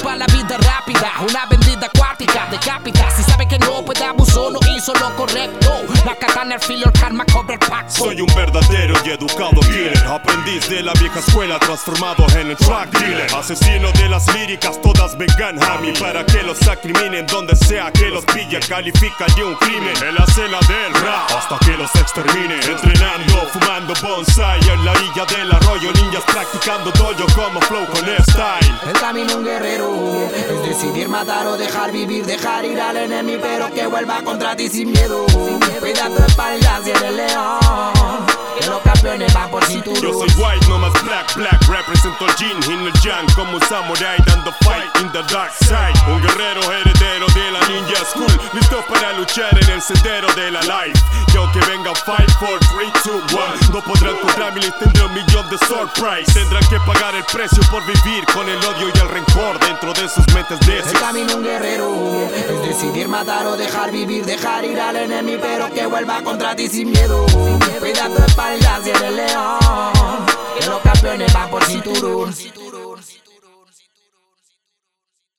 lleva la vida rápida, una bendita acuática, decapita. Si sabe que no puede abusó, no hizo lo correcto. La katana, el filo, el karma cobra el pacto. Soy un verdadero y educado killer, aprendiz de la vieja escuela transformado en el track dealer. Asesino de las líricas, todas vengan a mí para que los acriminen donde sea que los pille. Califica de un crimen en la escena del rap hasta que los extermine. Entrenando, fumando bonsai en la orilla del arroyo, ninjas practicando dojo como flow con style. El camino un guerrero es decidir matar o dejar vivir, dejar ir al enemigo pero que vuelva contra ti sin miedo. Cuida tu espalda si eres león, que los campeones van por cinturón. Yo soy white, no más black, black. Represento el yin y el yang como un samurai dando fight in the dark side. Un guerrero heredero de la ninja school, listo para luchar en el sendero de la life. Y aunque vengan 5, 4, 3, 2, 1, no podrán contra mí, les tendré un millón de sword price. Tendrán que pagar el precio por vivir con el odio y el rencor dentro de sus mentes necias. El camino un guerrero es decidir matar o dejar vivir, dejar ir al enemigo pero que vuelva contra ti sin miedo. Cuida tu espalda si eres león, que los campeones van por cinturón.